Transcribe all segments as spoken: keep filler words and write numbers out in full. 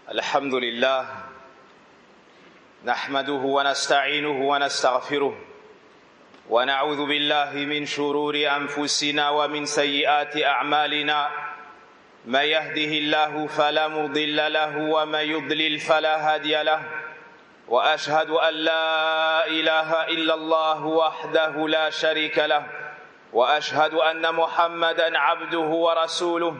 الحمد لله نحمده ونستعينه ونستغفره ونعوذ بالله من شرور أنفسنا ومن سيئات أعمالنا من يهده الله فلا مضل له ومن يضلل فلا هادي له وأشهد أن لا إله إلا الله وحده لا شريك له وأشهد أن محمدًا عبده ورسوله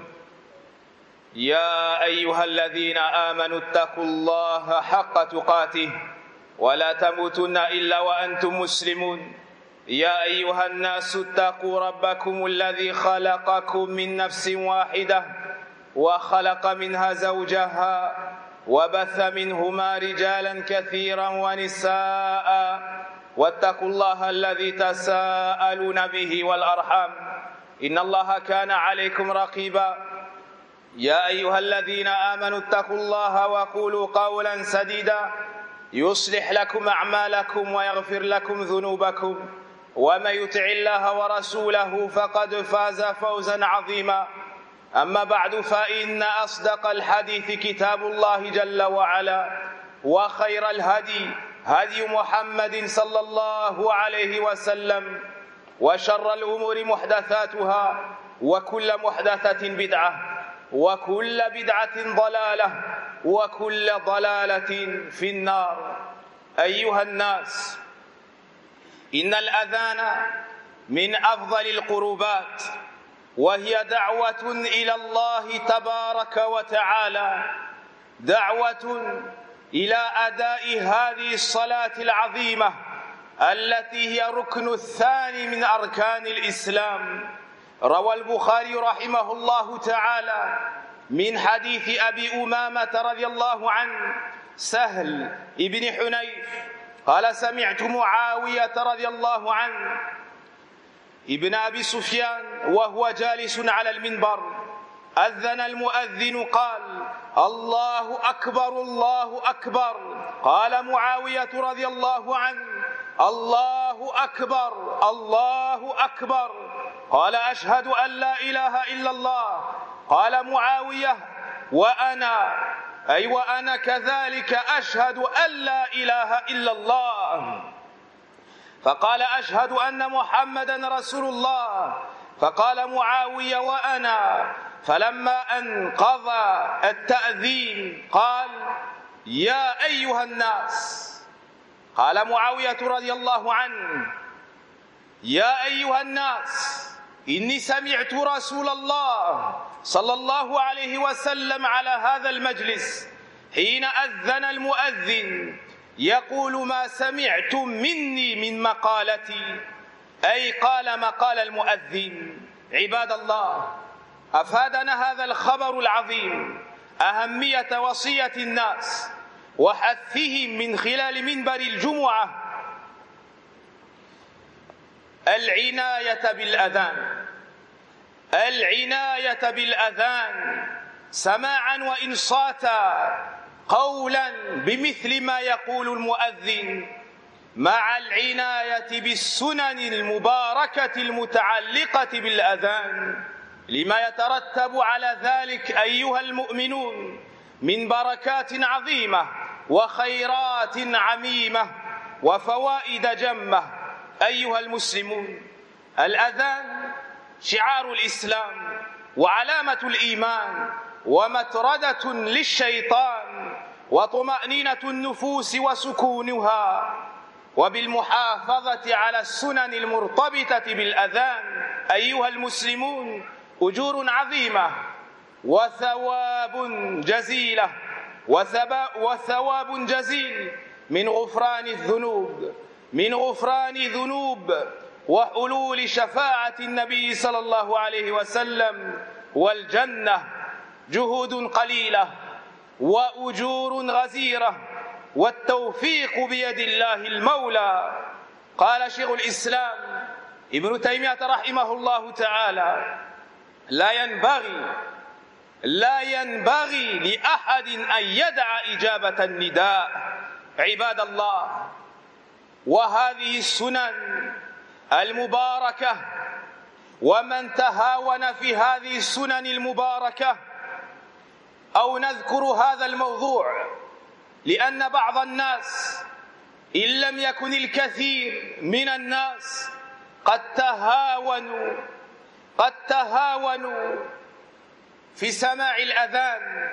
يا أيها الذين آمنوا اتقوا الله حق تقاته ولا تموتن إلا وأنتم مسلمون يا أيها الناس اتقوا ربكم الذي خلقكم من نفس واحدة وخلق منها زوجها وبث منهما رجالا كثيرا ونساء واتقوا الله الذي تساءلون به والأرحام إن الله كان عليكم رقيبا يا أيها الذين آمنوا اتقوا الله وقولوا قولا سديدا يصلح لكم أعمالكم ويغفر لكم ذنوبكم ومن يطع الله ورسوله فقد فاز فوزا عظيما أما بعد فإن أصدق الحديث كتاب الله جل وعلا وخير الهدي هدي محمد صلى الله عليه وسلم وشر الأمور محدثاتها وكل محدثة بدعة وكل بدعة ضلالة وكل ضلالة في النار. أيها الناس، إن الأذان من أفضل القربات، وهي دعوة إلى الله تبارك وتعالى، دعوة إلى أداء هذه الصلاة العظيمة التي هي ركن الثاني من أركان الإسلام. روى البخاري رحمه الله تعالى من حديث أبي أمامة رضي الله عنه سهل ابن حنيف قال: سمعت معاوية رضي الله عنه ابن أبي سفيان وهو جالس على المنبر أذن المؤذن قال: الله أكبر الله أكبر. قال معاوية رضي الله عنه: الله أكبر الله أكبر. قال: أشهد أن لا إله إلا الله. قال معاوية: وأنا أي وأنا كذلك أشهد أن لا إله إلا الله. فقال: أشهد أن محمدا رسول الله. فقال معاوية: وأنا. فلما انقضى التأذين قال: يا أيها الناس. قال معاوية رضي الله عنه: يا أيها الناس، إني سمعت رسول الله صلى الله عليه وسلم على هذا المجلس حين أذن المؤذن يقول: ما سمعتم مني من مقالتي، أي قال مقال المؤذن. عباد الله، أفادنا هذا الخبر العظيم أهمية وصية الناس وحثهم من خلال منبر الجمعة العناية بالأذان، العناية بالأذان سماعا وإنصاتا، قولا بمثل ما يقول المؤذن، مع العناية بالسنن المباركة المتعلقة بالأذان، لما يترتب على ذلك أيها المؤمنون من بركات عظيمة وخيرات عميمة وفوائد جمة. أيها المسلمون، الأذان شعار الإسلام وعلامة الإيمان ومطردة للشيطان وطمأنينة النفوس وسكونها. وبالمحافظة على السنن المرتبطة بالأذان أيها المسلمون أجور عظيمة وثواب جزيلة وثواب جزيل من غفران الذنوب من غفران ذنوب وحلول شفاعة النبي صلى الله عليه وسلم والجنة. جهود قليلة وأجور غزيرة، والتوفيق بيد الله المولى. قال شيخ الإسلام ابن تيمية رحمه الله تعالى: لا ينبغي لا ينبغي لأحد أن يدع إجابة النداء. عباد الله، وهذه السنن المباركة، ومن تهاون في هذه السنن المباركة أو نذكر هذا الموضوع لأن بعض الناس إن لم يكن الكثير من الناس قد تهاونوا قد تهاونوا في سماع الأذان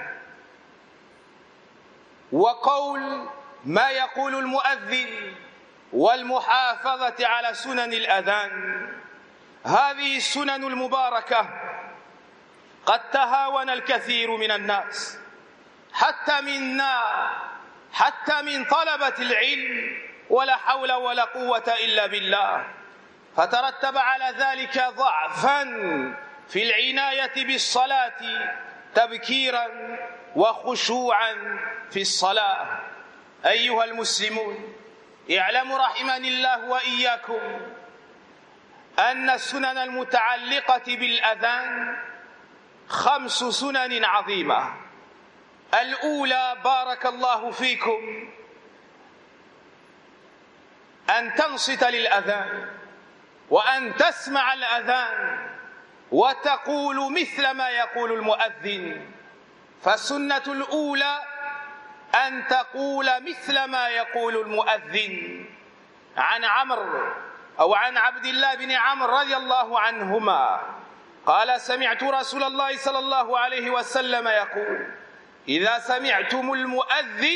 وقول ما يقول المؤذن والمحافظة على سنن الأذان. هذه السنن المباركة قد تهاون الكثير من الناس حتى منا حتى من طلبة العلم، ولا حول ولا قوة إلا بالله، فترتب على ذلك ضعفا في العناية بالصلاة تبكيرا وخشوعا في الصلاة. أيها المسلمون، اعلموا رحمني الله وإياكم أن السنن المتعلقة بالأذان خمس سنن عظيمة. الأولى بارك الله فيكم أن تنصت للأذان وأن تسمع الأذان وتقول مثل ما يقول المؤذن. فالسنة الأولى أن تقول مثل ما يقول المؤذن. عن عمرو أو عن عبد الله بن عمرو رضي الله عنهما قال: سمعت رسول الله صلى الله عليه وسلم يقول: إذا سمعتم المؤذن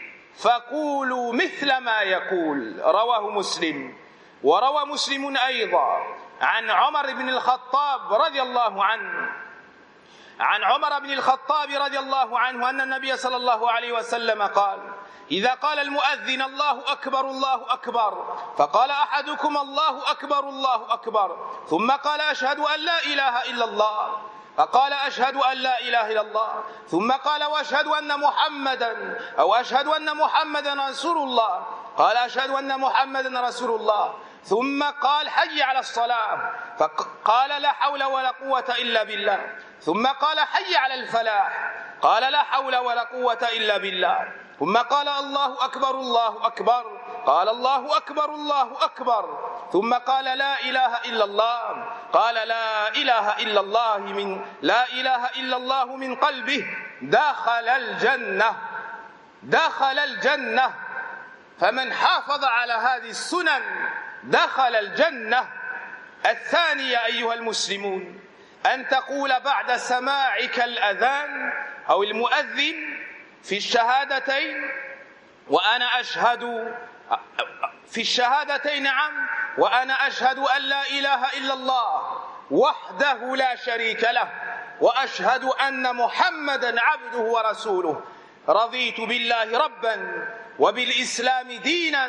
فقولوا مثل ما يقول. رواه مسلم. وروى مسلم أيضا عن عمر بن الخطاب رضي الله عنه عن عمر بن الخطاب رضي الله عنه أن النبي صلى الله عليه وسلم قال: إذا قال المؤذن الله أكبر الله أكبر فقال أحدكم الله أكبر الله أكبر ثم قال أشهد أن لا إله إلا الله فقال أشهد أن لا إله إلا الله ثم قال وأشهد أن محمدا أو أشهد أن محمدا رسول الله قال أشهد أن محمدا رسول الله ثم قال حي على الصلاة فقال لا حول ولا قوة إلا بالله ثم قال حي على الفلاح قال لا حول ولا قوة إلا بالله ثم قال الله أكبر الله أكبر قال الله أكبر الله أكبر ثم قال لا إله إلا الله قال لا إله إلا الله من لا إله إلا الله من قلبه دخل الجنة دخل الجنة. فمن حافظ على هذه السنن دخل الجنة. الثانية أيها المسلمون أن تقول بعد سماعك الأذان أو المؤذن في الشهادتين وأنا أشهد في الشهادتين نعم وأنا أشهد أن لا إله إلا الله وحده لا شريك له وأشهد أن محمدا عبده ورسوله رضيت بالله ربا وبالإسلام دينا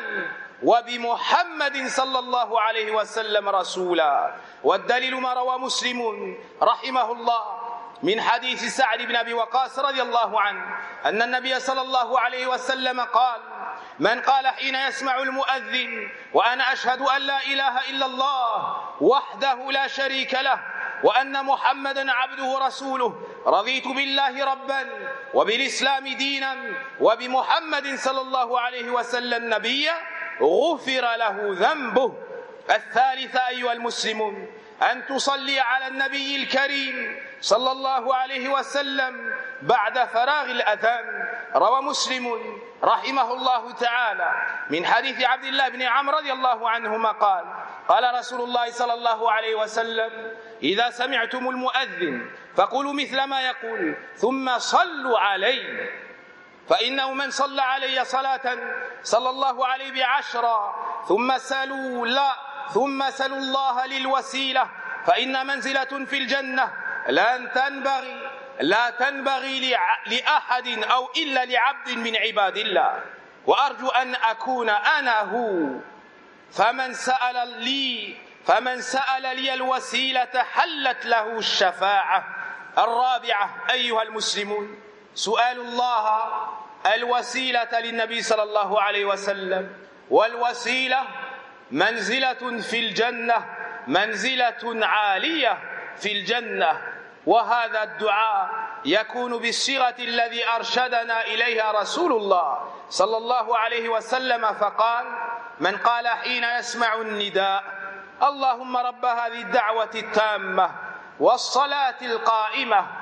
وبمحمد صلى الله عليه وسلم رسولا. والدليل ما روى مسلم رحمه الله من حديث سعد بن أبي وقاص رضي الله عنه أن النبي صلى الله عليه وسلم قال: من قال حين يسمع المؤذن وأنا أشهد أن لا إله إلا الله وحده لا شريك له وأن محمدا عبده ورسوله رضيت بالله ربا وبالإسلام دينا وبمحمد صلى الله عليه وسلم نبيا غفر له ذنبه. الثالثة أيها المسلمون أن تصلي على النبي الكريم صلى الله عليه وسلم بعد فراغ الأذان. روى مسلم رحمه الله تعالى من حديث عبد الله بن عمرو رضي الله عنهما قال: قال رسول الله صلى الله عليه وسلم: إذا سمعتم المؤذن فقولوا مثل ما يقول ثم صلوا عليه فإنه من صلى علي صلاة صلى الله عليه بعشرة ثم سلوا لا ثم سلوا الله للوسيلة فإن منزلة في الجنة لن تنبغي لا تنبغي لأحد أو إلا لعبد من عباد الله وأرجو أن أكون أنا هو فمن سأل لي فمن سأل لي الوسيلة حلت له الشفاعة. الرابعة أيها المسلمون سؤال الله الوسيلة للنبي صلى الله عليه وسلم. والوسيلة منزلة في الجنة منزلة عالية في الجنة. وهذا الدعاء يكون بالصيغة الذي أرشدنا إليها رسول الله صلى الله عليه وسلم فقال: من قال حين يسمع النداء اللهم رب هذه الدعوة التامة والصلاة القائمة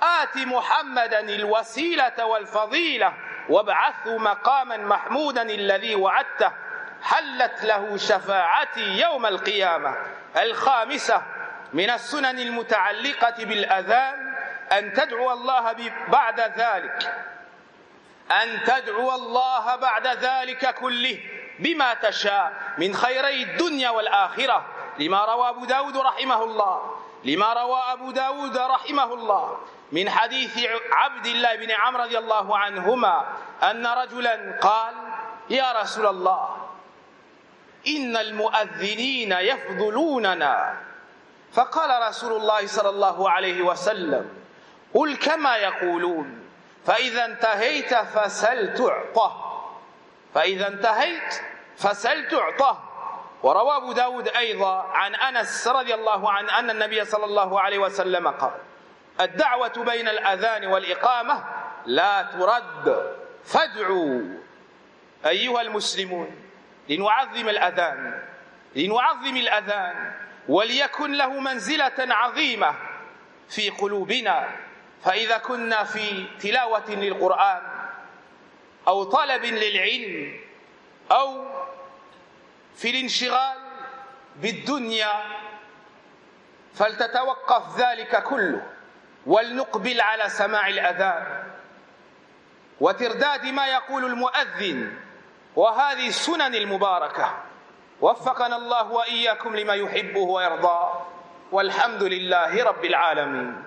آت محمدا الوسيلة والفضيلة وابعثه مقاما محمودا الذي وعدته حلت له شفاعتي يوم القيامة. الخامسة من السنن المتعلقة بالأذان أن تدعو الله بعد ذلك أن تدعو الله بعد ذلك كله بما تشاء من خيري الدنيا والآخرة، لما روى أبو داود رحمه الله لما روى أبو داود رحمه الله من حديث عبد الله بن عمرو رضي الله عنهما أن رجلا قال: يا رسول الله، إن المؤذنين يفضلوننا. فقال رسول الله صلى الله عليه وسلم: قل كما يقولون، فإذا انتهيت فسل تعطه فإذا انتهيت فسل تعطه. وروى أبو داود أيضا عن أنس رضي الله عنه أن النبي صلى الله عليه وسلم قال: الدعوة بين الأذان والإقامة لا ترد فادعوا. أيها المسلمون، لنعظم الأذان لنعظم الأذان وليكن له منزلة عظيمة في قلوبنا. فإذا كنا في تلاوة للقرآن أو طلب للعلم أو في الانشغال بالدنيا فلتتوقف ذلك كله ولنقبل على سماع الأذان وترداد ما يقول المؤذن وهذه السنن المباركة. وفقنا الله وإياكم لما يحبه ويرضاه، والحمد لله رب العالمين.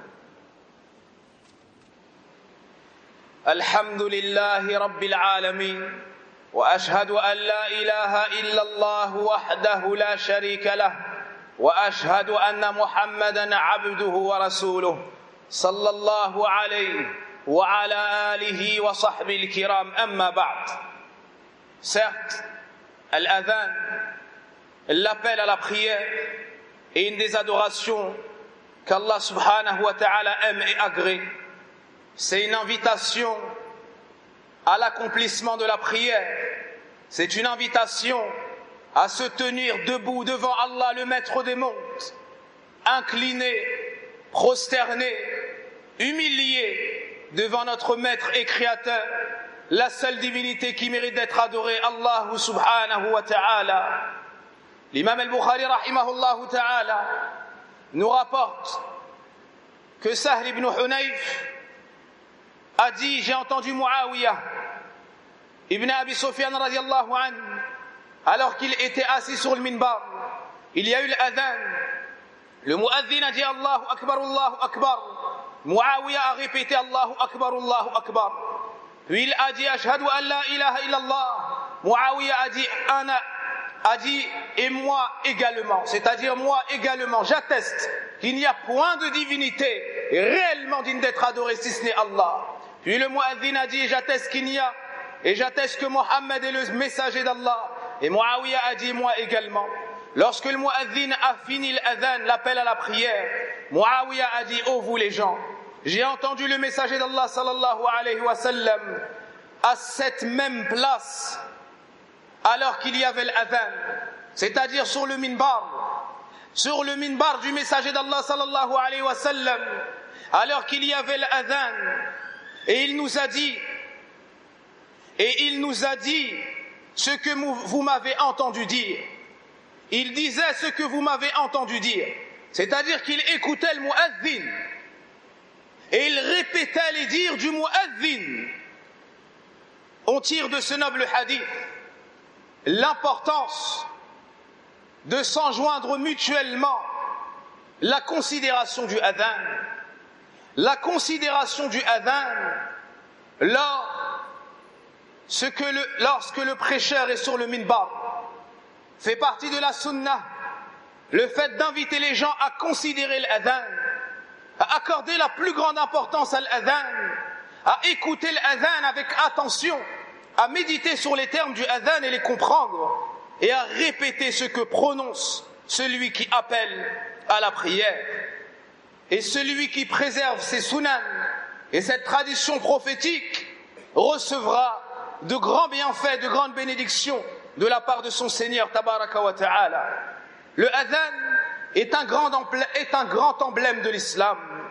الحمد لله رب العالمين، وأشهد أن لا إله إلا الله وحده لا شريك له، وأشهد أن محمدًا عبده ورسوله صلى الله عليه وعلى آله وصحبه الكرام. أما بعد. Certes, l'adhan, l'appel à la prière, est une des adorations qu'Allah subhanahu wa ta'ala aime et agrée. C'est une invitation à l'accomplissement de la prière. C'est une invitation à se tenir debout devant Allah, le maître des mondes, incliné, prosterné, humilié devant notre maître et créateur, la seule divinité qui mérite d'être adorée, Allah subhanahu wa ta'ala. L'imam al-Bukhari rahimahullah ta'ala nous rapporte que Sahl ibn Hunayf a dit: j'ai entendu Muawiyah ibn Abi Sufyan radiallahu anhu, alors qu'il était assis sur le minbar, il y a eu l'adhan. Le muazzin a dit Allahu Akbar, Allahu Akbar. Muawiyah a répété Allahu Akbar, Allahu Akbar. Puis il a dit Ashhadu an la ilaha illallah. Muawiyah a dit Ana, a dit et moi également, c'est-à-dire moi également, j'atteste qu'il n'y a point de divinité réellement digne d'être adorée si ce n'est Allah. Puis le muazzin a dit j'atteste qu'il n'y a, et j'atteste que Mohammed est le messager d'Allah. Et Muawiyah a dit moi également. Lorsque le muazzin a fini l'adhan, l'appel à la prière, Muawiyah a dit: ô vous les gens, j'ai entendu le messager d'Allah sallallahu alayhi wa sallam à cette même place alors qu'il y avait l'adhan, c'est-à-dire sur le minbar, sur le minbar du messager d'Allah sallallahu alayhi wa sallam, alors qu'il y avait l'adhan, et il nous a dit, et il nous a dit ce que vous m'avez entendu dire. Il disait ce que vous m'avez entendu dire, c'est-à-dire qu'il écoutait le muazzin et il répétait les dires du muazzin. On tire de ce noble hadith l'importance de s'enjoindre mutuellement la considération du adhan, la considération du adhan lors, ce que le, lorsque le prêcheur est sur le minbar, fait partie de la sunnah, le fait d'inviter les gens à considérer l'adhan, à accorder la plus grande importance à l'adhan, à écouter l'adhan avec attention, à méditer sur les termes du adhan et les comprendre, et à répéter ce que prononce celui qui appelle à la prière. Et celui qui préserve ces sunan et cette tradition prophétique recevra de grands bienfaits, de grandes bénédictions de la part de son Seigneur tabaraka wa ta'ala. Le adhan est un grand emblème, est un grand emblème de l'islam.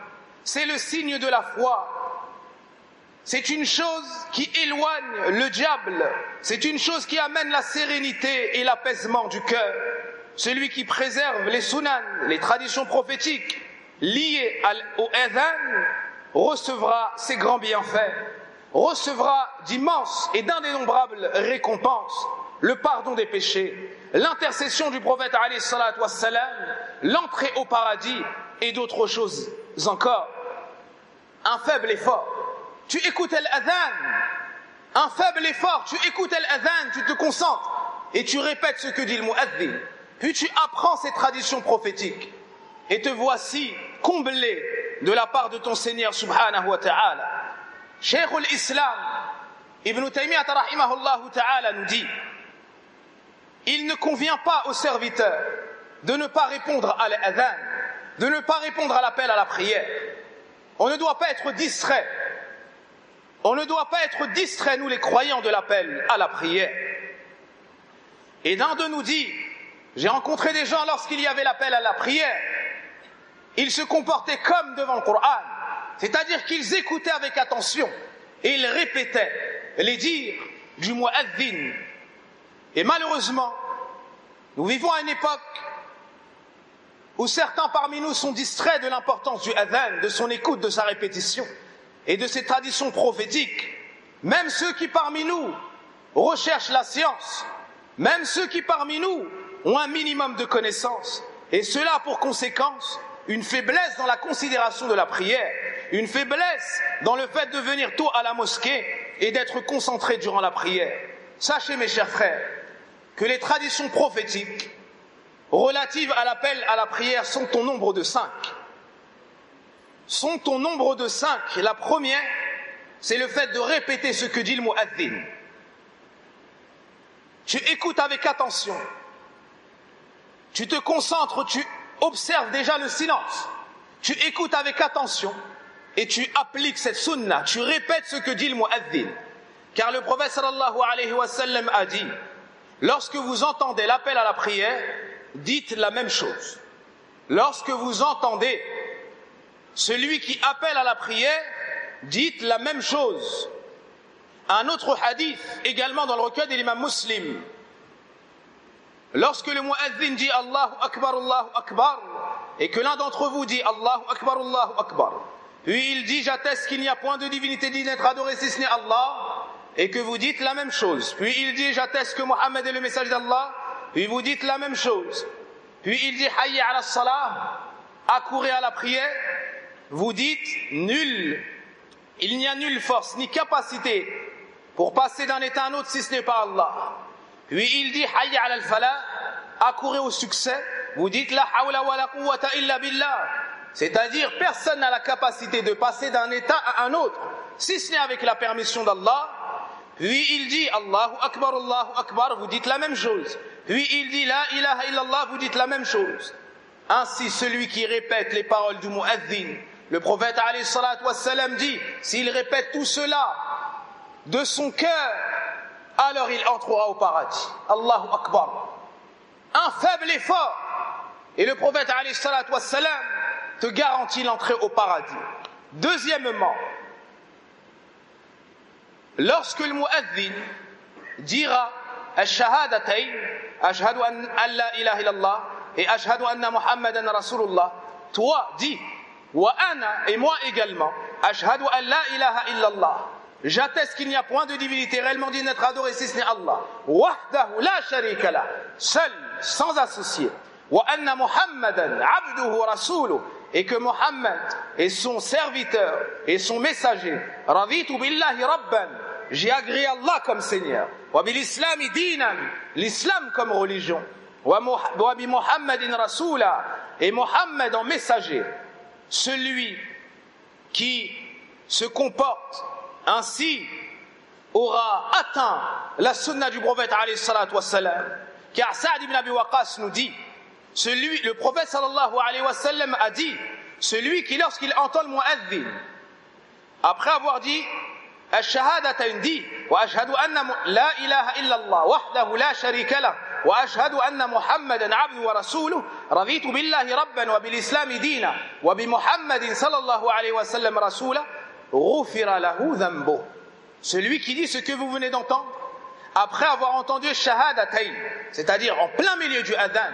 c'est le signe de la foi. C'est une chose qui éloigne le diable. C'est une chose qui amène la sérénité et l'apaisement du cœur. Celui qui préserve les sunan, les traditions prophétiques liées au adhan, recevra ses grands bienfaits, recevra d'immenses et d'indénombrables récompenses, le pardon des péchés, l'intercession du prophète alayhi salatu wassalam, l'entrée au paradis et d'autres choses encore. Un faible effort, tu écoutes l'adhan, un faible effort, tu écoutes l'adhan, tu te concentres et tu répètes ce que dit le mu'adhin, puis tu apprends ces traditions prophétiques et te voici comblé de la part de ton Seigneur subhanahu wa ta'ala. Cheikh al-Islam Ibn Taymiyyah rahimahullah ta'ala nous dit: il ne convient pas au serviteur de ne pas répondre à l'adhan, de ne pas répondre à l'appel à la prière. On ne doit pas être distrait. On ne doit pas être distrait, nous les croyants, de l'appel à la prière. Et l'un de nous dit: j'ai rencontré des gens lorsqu'il y avait l'appel à la prière, ils se comportaient comme devant le Coran, c'est-à-dire qu'ils écoutaient avec attention et ils répétaient les dires du mu'adhin. Et malheureusement, nous vivons à une époque où certains parmi nous sont distraits de l'importance du adhan, de son écoute, de sa répétition et de ses traditions prophétiques. Même ceux qui parmi nous recherchent la science, même ceux qui parmi nous ont un minimum de connaissances, et cela a pour conséquence une faiblesse dans la considération de la prière, une faiblesse dans le fait de venir tôt à la mosquée et d'être concentré durant la prière. Sachez, mes chers frères, que les traditions prophétiques relatives à l'appel à la prière sont au nombre de cinq. Sont au nombre de cinq. La première, c'est le fait de répéter ce que dit le mu'adhin. Tu écoutes avec attention, tu te concentres, tu observes déjà le silence, tu écoutes avec attention et tu appliques cette sunna, tu répètes ce que dit le mu'adhin. Car le prophète sallallahu alayhi wa sallam a dit: lorsque vous entendez l'appel à la prière, dites la même chose. Lorsque vous entendez celui qui appelle à la prière, dites la même chose. Un autre hadith, également dans le recueil de l'imam Muslim, lorsque le mu'adhin dit Allahu Akbar, Allahu Akbar, et que l'un d'entre vous dit Allahu Akbar, Allahu Akbar, puis il dit: j'atteste qu'il n'y a point de divinité digne d'être adorée si ce n'est Allah, et que vous dites la même chose. Puis il dit: j'atteste que Mohammed est le message d'Allah, puis vous dites la même chose. Puis il dit: hayya ala salah, accourez à la prière, vous dites: nul, il n'y a nulle force ni capacité pour passer d'un état à un autre si ce n'est pas Allah. Puis il dit: hayya ala al-falah, accourez au succès, vous dites: la hawla wa la quwwata illa billah, c'est-à-dire personne n'a la capacité de passer d'un état à un autre si ce n'est avec la permission d'Allah. Puis il dit: Allahu Akbar, Allahu Akbar, vous dites la même chose. Puis il dit: la ilaha illallah, vous dites la même chose. Ainsi, celui qui répète les paroles du mu'adhin, le prophète alayhi salatu wassalam dit: s'il répète tout cela de son cœur, alors il entrera au paradis. Allahu Akbar. Un faible effort, et le prophète alayhi salatu wassalam te garantit l'entrée au paradis. Deuxièmement, lorsque le mu'adhin dira ash-shahadatayn, ashhadu an la ilaha illallah et ashhadu anna muhammadan rasulullah, toi dis: wa ana, et moi également, ashhadu an la ilaha illallah, j'atteste qu'il n'y a point de divinité réellement digne d'être adorée si ce n'est Allah, wahdahu la sharika lah, seul, sans associé, wa anna muhammadan abduhu rasuluh, et que Mohammed est son serviteur et son messager. Raditu billahi rabban, j'ai agréé Allah comme Seigneur. Wa bil islami dinan, l'islam comme religion. Wa bi Muhammadin rasula, et Mohammed en messager. Celui qui se comporte ainsi aura atteint la sunna du prophète alayhi salatu wassalam. Car Sa'd ibn Abi Waqqas nous dit, celui, le prophète sallallahu alayhi wa sallam a dit: celui qui, lorsqu'il entend le mu'adhin, après avoir dit ash-shahadatayn, dit: wa ashhadu anna la ilaha illallah wahdahu la sharika lah وأشهد أن محمدا عبده ورسوله رضيت بالله ربا وبالإسلام دينا وبمحمد صلى الله عليه وسلم رسولا غفر له ذنبه. Celui qui dit ce que vous venez d'entendre, après avoir entendu Shahadatayn, c'est-à-dire en plein milieu du adhan,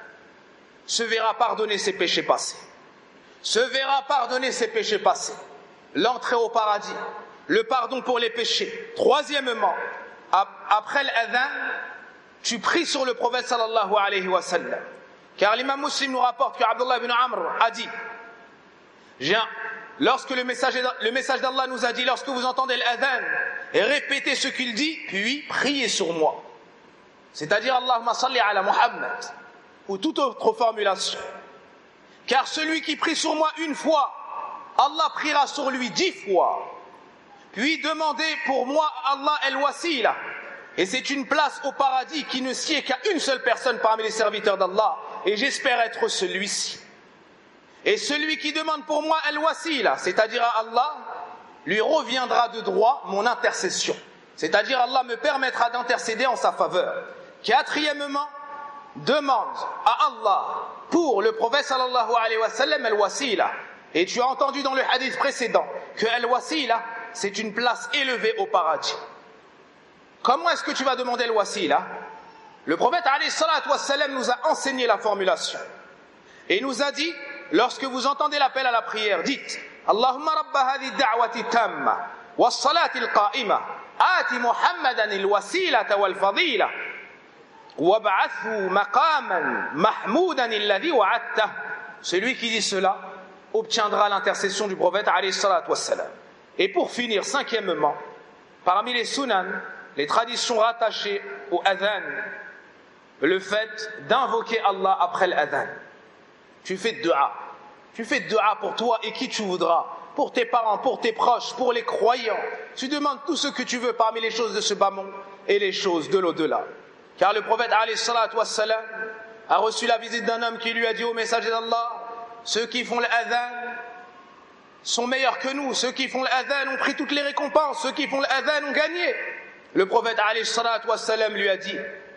se verra pardonner ses péchés passés. Se verra pardonner ses péchés passés. L'entrée au paradis, le pardon pour les péchés. Troisièmement, après l'adhan, tu pries sur le prophète sallallahu alayhi wa sallam. Car l'imam Muslim nous rapporte que Abdullah ibn Amr a dit, lorsque le message, le message d'Allah nous a dit, lorsque vous entendez l'adhan, répétez ce qu'il dit, puis priez sur moi. C'est-à-dire Allahumma salli ala Muhammad, ou toute autre formulation. Car celui qui prie sur moi une fois, Allah priera sur lui dix fois. Puis demandez pour moi à Allah el-wasila. Et c'est une place au paradis qui ne sied qu'à une seule personne parmi les serviteurs d'Allah. Et j'espère être celui-ci. Et celui qui demande pour moi el-wasila, c'est-à-dire à Allah, lui reviendra de droit mon intercession. C'est-à-dire Allah me permettra d'intercéder en sa faveur. Quatrièmement, demande à Allah pour le prophète sallallahu alayhi wa sallam el-wasila. Et tu as entendu dans le hadith précédent que el-wasila, c'est une place élevée au paradis. Comment est-ce que tu vas demander el-wasila? Le prophète alayhi salatu wa sallam nous a enseigné la formulation. Et il nous a dit, lorsque vous entendez l'appel à la prière, dites Allahumma rabba hadhi da'wati tamma was salati al-qa'ima ati Muhammadan al-wasilata wal fadila wab'athu maqaman mahmoudan alladhi wa'adtah. Celui qui dit cela obtiendra l'intercession du prophète alayhi salatu wa sallam. Et pour finir, cinquièmement, parmi les sunan, les traditions rattachées au adhan, le fait d'invoquer Allah après l'adhan. Tu fais dua. Tu fais dua pour toi et qui tu voudras, pour tes parents, pour tes proches, pour les croyants. Tu demandes tout ce que tu veux parmi les choses de ce bas monde et les choses de l'au-delà. Car le prophète alayhi salatu wa sallam a reçu la visite d'un homme qui lui a dit au messager d'Allah, ceux qui font l'adhan sont meilleurs que nous, ceux qui font l'adhan ont pris toutes les récompenses, ceux qui font l'adhan ont gagné. Le prophète alayhi salatu wa sallam lui a dit,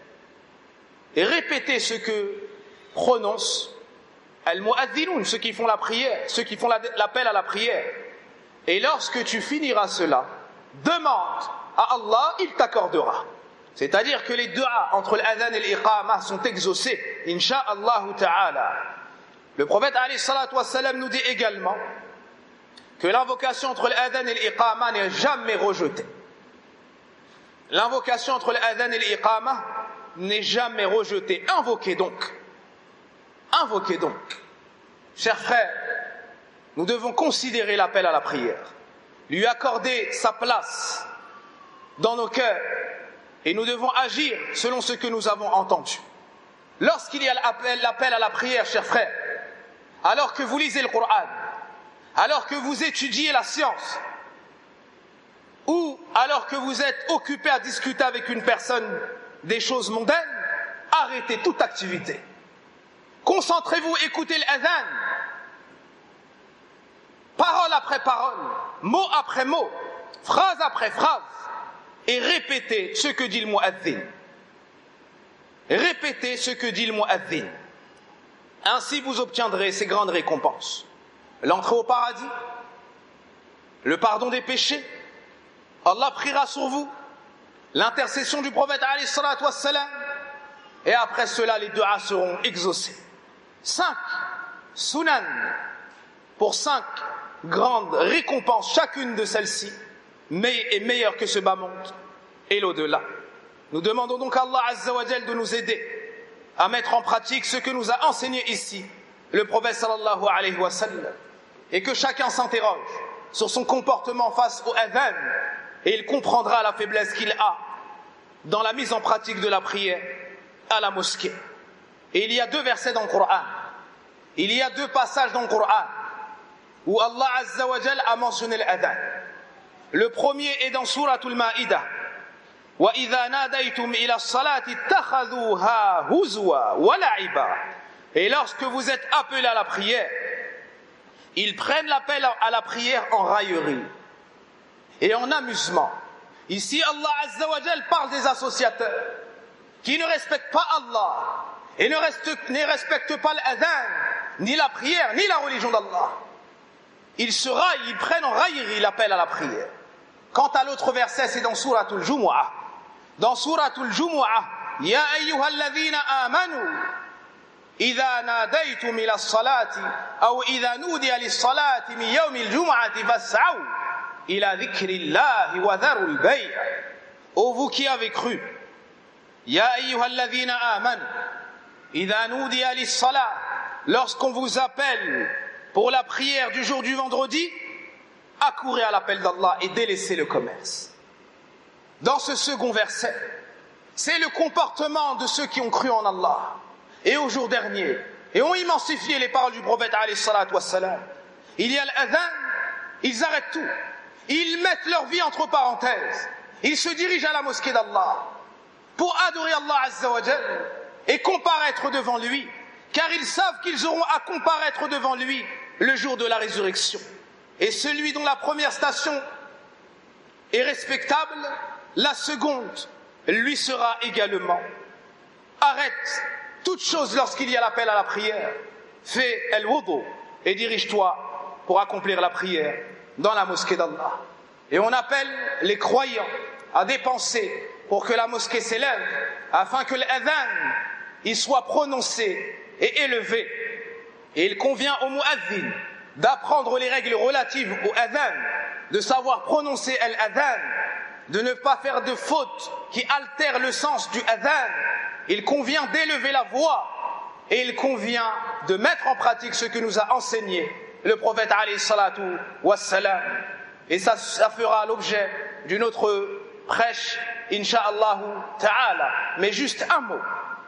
et répétez ce que prononcent al-mu'adhdhinoun, ceux qui font la prière, ceux qui font l'appel à la prière. Et lorsque tu finiras cela, demande à Allah, il t'accordera. C'est-à-dire que les du'a entre l'adhan et l'iqama sont exaucés, insha'Allah ta'ala. Le prophète alayhi salatu wa sallam nous dit également que l'invocation entre l'adhan et l'iqama n'est jamais rejetée. L'invocation entre l'adhan et l'iqama n'est jamais rejetée. Invoquez donc. Invoquez donc. Chers frères, nous devons considérer l'appel à la prière, lui accorder sa place dans nos cœurs, et nous devons agir selon ce que nous avons entendu. Lorsqu'il y a l'appel à la prière, chers frères, alors que vous lisez le Coran, alors que vous étudiez la science, ou alors que vous êtes occupé à discuter avec une personne des choses mondaines, arrêtez toute activité. Concentrez-vous, écoutez l'adhan, parole après parole, mot après mot, phrase après phrase, et répétez ce que dit le mu'adhdhin. Répétez ce que dit le mu'adhdhin. Ainsi vous obtiendrez ces grandes récompenses. L'entrée au paradis, le pardon des péchés, Allah priera sur vous, l'intercession du prophète alayhi salatu wassalam, et après cela les du'a seront exaucés. Cinq sunan pour cinq grandes récompenses, chacune de celles-ci est meilleure que ce bas monde et l'au-delà. Nous demandons donc à Allah Azza wa Jal de nous aider à mettre en pratique ce que nous a enseigné ici le prophète sallallahu alayhi wa sallam, et que chacun s'interroge sur son comportement face au adhan, et il comprendra la faiblesse qu'il a dans la mise en pratique de la prière à la mosquée. Et il y a deux versets dans le Coran, il y a deux passages dans le Coran où Allah Azza wa Jal a mentionné l'adhan. Le premier est dans Suratul Ma'idah, وَإِذَا نَادَيْتُمْ إِلَى الصَّلَاةِ اتَّخَذُوهَا هُزُوًا وَلَعِبًا. Et lorsque vous êtes appelés à la prière, ils prennent l'appel à la prière en raillerie et en amusement. Ici, Allah Azza wa Jal parle des associateurs, qui ne respecte pas Allah et ne, reste, ne respecte pas l'adhan, ni la prière, ni la religion d'Allah, ils se raillent, ils prennent en raillerie l'appel à la prière. Quant à l'autre verset, c'est dans Souratul Jumu'ah. Dans Souratul Jumu'ah, Ya ayyuhalladhina amanu, idha nadaytum ila as-salati, aw idha nudiya lis-salati min yawmil jumu'ati fas'aw ila dhikrillahi wa dharul bay'. Ô vous qui avez cru, Ya ayyuhalladhina amanu, idha nudiya lis-salat, lorsqu'on vous appelle pour la prière du jour du vendredi, accourez à l'appel d'Allah et délaissez le commerce. Dans ce second verset, c'est le comportement de ceux qui ont cru en Allah et au jour dernier et ont immensifié les paroles du prophète alayhi salatu wassalam. Il y a l'adhan, ils arrêtent tout, ils mettent leur vie entre parenthèses, ils se dirigent à la mosquée d'Allah pour adorer Allah azza wa jal et comparaître devant lui, car ils savent qu'ils auront à comparaître devant lui le jour de la résurrection. Et celui dont la première station est respectable, la seconde lui sera également. Arrête toute chose lorsqu'il y a l'appel à la prière. Fais el-wudu et dirige-toi pour accomplir la prière dans la mosquée d'Allah. Et on appelle les croyants à dépenser pour que la mosquée s'élève, afin que l'adhan y soit prononcé et élevé. Et il convient au mu'adhin d'apprendre les règles relatives au adhan, de savoir prononcer al-adhan, de ne pas faire de fautes qui altèrent le sens du adhan. Il convient d'élever la voix et il convient de mettre en pratique ce que nous a enseigné le prophète alayhi salatu wassalam. Et ça, ça fera l'objet d'une autre prêche, insha'Allah ta'ala. Mais juste un mot.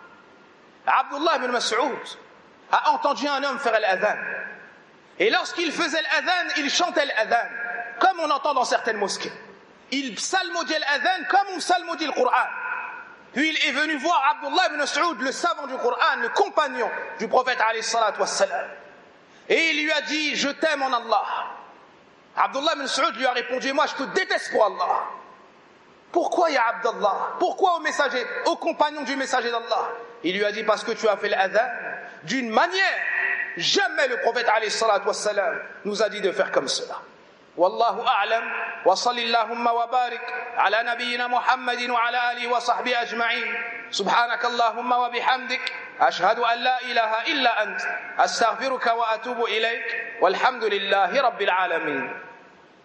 Abdullah ibn Mas'ud a entendu un homme faire l'adhan. Et lorsqu'il faisait l'adhan, il chantait l'adhan, comme on entend dans certaines mosquées. Il psalmodiait l'adhan comme on psalmodie le Coran. Puis il est venu voir Abdullah ibn Mas'ud, le savant du Coran, le compagnon du prophète alayhi salatu wassalam. Et il lui a dit, je t'aime en Allah. Abdullah ibn Mas'ud lui a répondu, moi je te déteste pour Allah. Pourquoi ya Abdallah? Pourquoi au messager, au compagnon du messager d'Allah? Il lui a dit, parce que tu as fait l'adhan d'une manière, jamais le prophète alayhi salatu wassalam nous a dit de faire comme cela. Wallahu a'lam, wa sallallahu wa barik ala nabiyyina Muhammadin wa ala alihi wa sahbihi ajma'in. Subhanakallahumma wa bihamdik, ashhadu an la ilaha illa ant, astaghfiruka wa atubu ilayk, walhamdulillahi rabbil alamin.